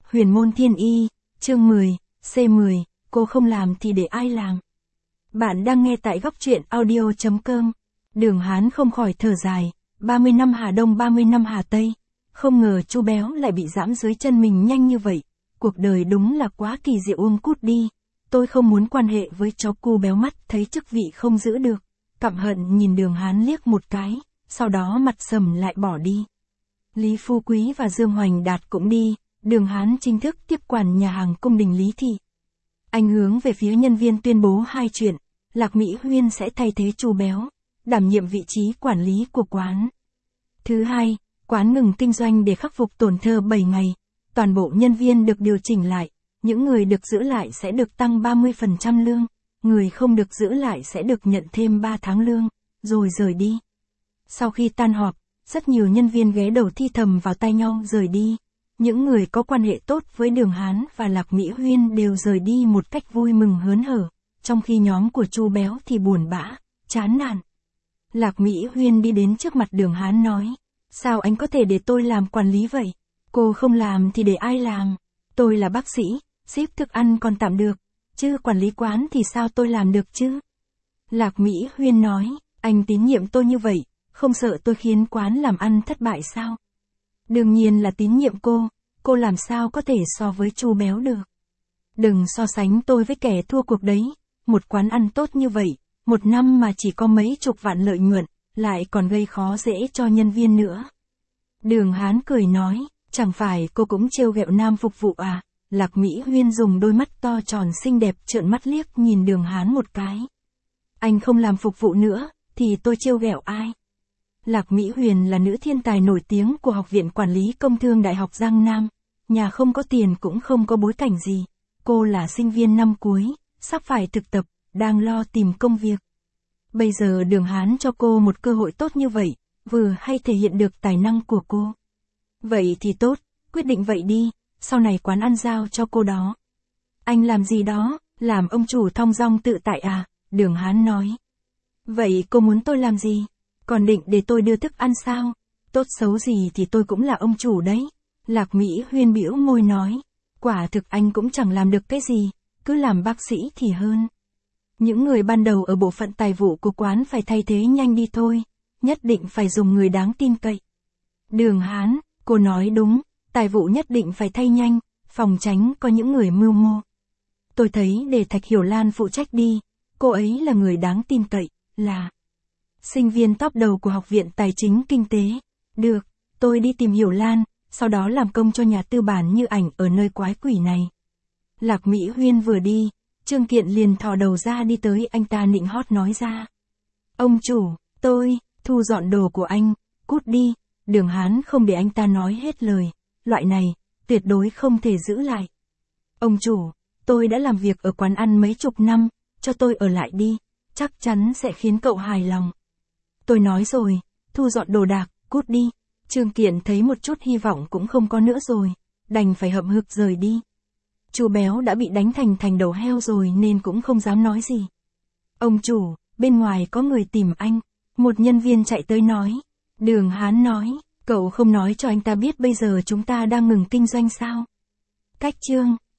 Huyền môn thiên y, chương 10, C10, cô không làm thì để ai làm. Bạn đang nghe tại góc truyện audio.com. Đường Hán không khỏi thở dài, 30 năm Hà Đông 30 năm Hà Tây. Không ngờ Chu Béo lại bị giẫm dưới chân mình nhanh như vậy. Cuộc đời đúng là quá kỳ diệu, cút đi. Tôi không muốn quan hệ với chó cu béo, mắt thấy chức vị không giữ được. Căm hận nhìn Đường Hán liếc một cái, sau đó mặt sầm lại bỏ đi. Lý Phú Quý và Dương Hoành Đạt cũng đi. Đường Hán chính thức tiếp quản nhà hàng cung đình Lý Thị. Anh hướng về phía nhân viên tuyên bố hai chuyện. Lạc Mỹ Huyên sẽ thay thế Chu Béo, đảm nhiệm vị trí quản lý của quán. Thứ hai, quán ngừng kinh doanh để khắc phục tổn thất 7 ngày. Toàn bộ nhân viên được điều chỉnh lại. Những người được giữ lại sẽ được tăng 30% lương. Người không được giữ lại sẽ được nhận thêm 3 tháng lương, rồi rời đi. Sau khi tan họp, rất nhiều nhân viên ghé đầu thi thầm vào tai nhau rời đi. Những người có quan hệ tốt với Đường Hán và Lạc Mỹ Huyên đều rời đi một cách vui mừng hớn hở, trong khi nhóm của Chu Béo thì buồn bã, chán nản. Lạc Mỹ Huyên đi đến trước mặt Đường Hán nói, sao anh có thể để tôi làm quản lý vậy? Cô không làm thì để ai làm? Tôi là bác sĩ, ship thức ăn còn tạm được, chứ quản lý quán thì sao tôi làm được chứ? Lạc Mỹ Huyên nói, anh tín nhiệm tôi như vậy, không sợ tôi khiến quán làm ăn thất bại sao? Đương nhiên là tín nhiệm cô làm sao có thể so với Chu Béo được. Đừng so sánh tôi với kẻ thua cuộc đấy, một quán ăn tốt như vậy, một năm mà chỉ có mấy chục vạn lợi nhuận, lại còn gây khó dễ cho nhân viên nữa. Đường Hán cười nói, chẳng phải cô cũng trêu ghẹo nam phục vụ à? Lạc Mỹ Huyên dùng đôi mắt to tròn xinh đẹp trợn mắt liếc nhìn Đường Hán một cái. Anh không làm phục vụ nữa, thì tôi trêu ghẹo ai? Lạc Mỹ Huyền là nữ thiên tài nổi tiếng của Học viện Quản lý Công thương Đại học Giang Nam. Nhà không có tiền cũng không có bối cảnh gì. Cô là sinh viên năm cuối, sắp phải thực tập, đang lo tìm công việc. Bây giờ Đường Hán cho cô một cơ hội tốt như vậy, vừa hay thể hiện được tài năng của cô. Vậy thì tốt, quyết định vậy đi, sau này quán ăn giao cho cô đó. Anh làm gì đó, làm ông chủ thong dong tự tại à? Đường Hán nói. Vậy cô muốn tôi làm gì? Còn định để tôi đưa thức ăn sao? Tốt xấu gì thì tôi cũng là ông chủ đấy. Lạc Mỹ Huyên bĩu môi nói. Quả thực anh cũng chẳng làm được cái gì, cứ làm bác sĩ thì hơn. Những người ban đầu ở bộ phận tài vụ của quán phải thay thế nhanh đi thôi. Nhất định phải dùng người đáng tin cậy. Đường Hán, cô nói đúng, tài vụ nhất định phải thay nhanh, phòng tránh có những người mưu mô. Tôi thấy để Thạch Hiểu Lan phụ trách đi, cô ấy là người đáng tin cậy, là sinh viên top đầu của Học viện Tài chính Kinh tế. Được, tôi đi tìm Hiểu Lan, sau đó làm công cho nhà tư bản Như Ảnh ở nơi quái quỷ này. Lạc Mỹ Huyên vừa đi, Trương Kiện liền thò đầu ra đi tới anh ta nịnh hót nói ra. Ông chủ, tôi, thu dọn đồ của anh, cút đi. Đường Hán không để anh ta nói hết lời, loại này, tuyệt đối không thể giữ lại. Ông chủ, tôi đã làm việc ở quán ăn mấy chục năm, cho tôi ở lại đi, chắc chắn sẽ khiến cậu hài lòng. Tôi nói rồi, thu dọn đồ đạc, cút đi. Trương Kiện thấy một chút hy vọng cũng không có nữa rồi, đành phải hậm hực rời đi. Chu Béo đã bị đánh thành đầu heo rồi nên cũng không dám nói gì. Ông chủ, bên ngoài có người tìm anh. Một nhân viên chạy tới nói. Đường Hán nói, cậu không nói cho anh ta biết bây giờ chúng ta đang ngừng kinh doanh sao? Cách chương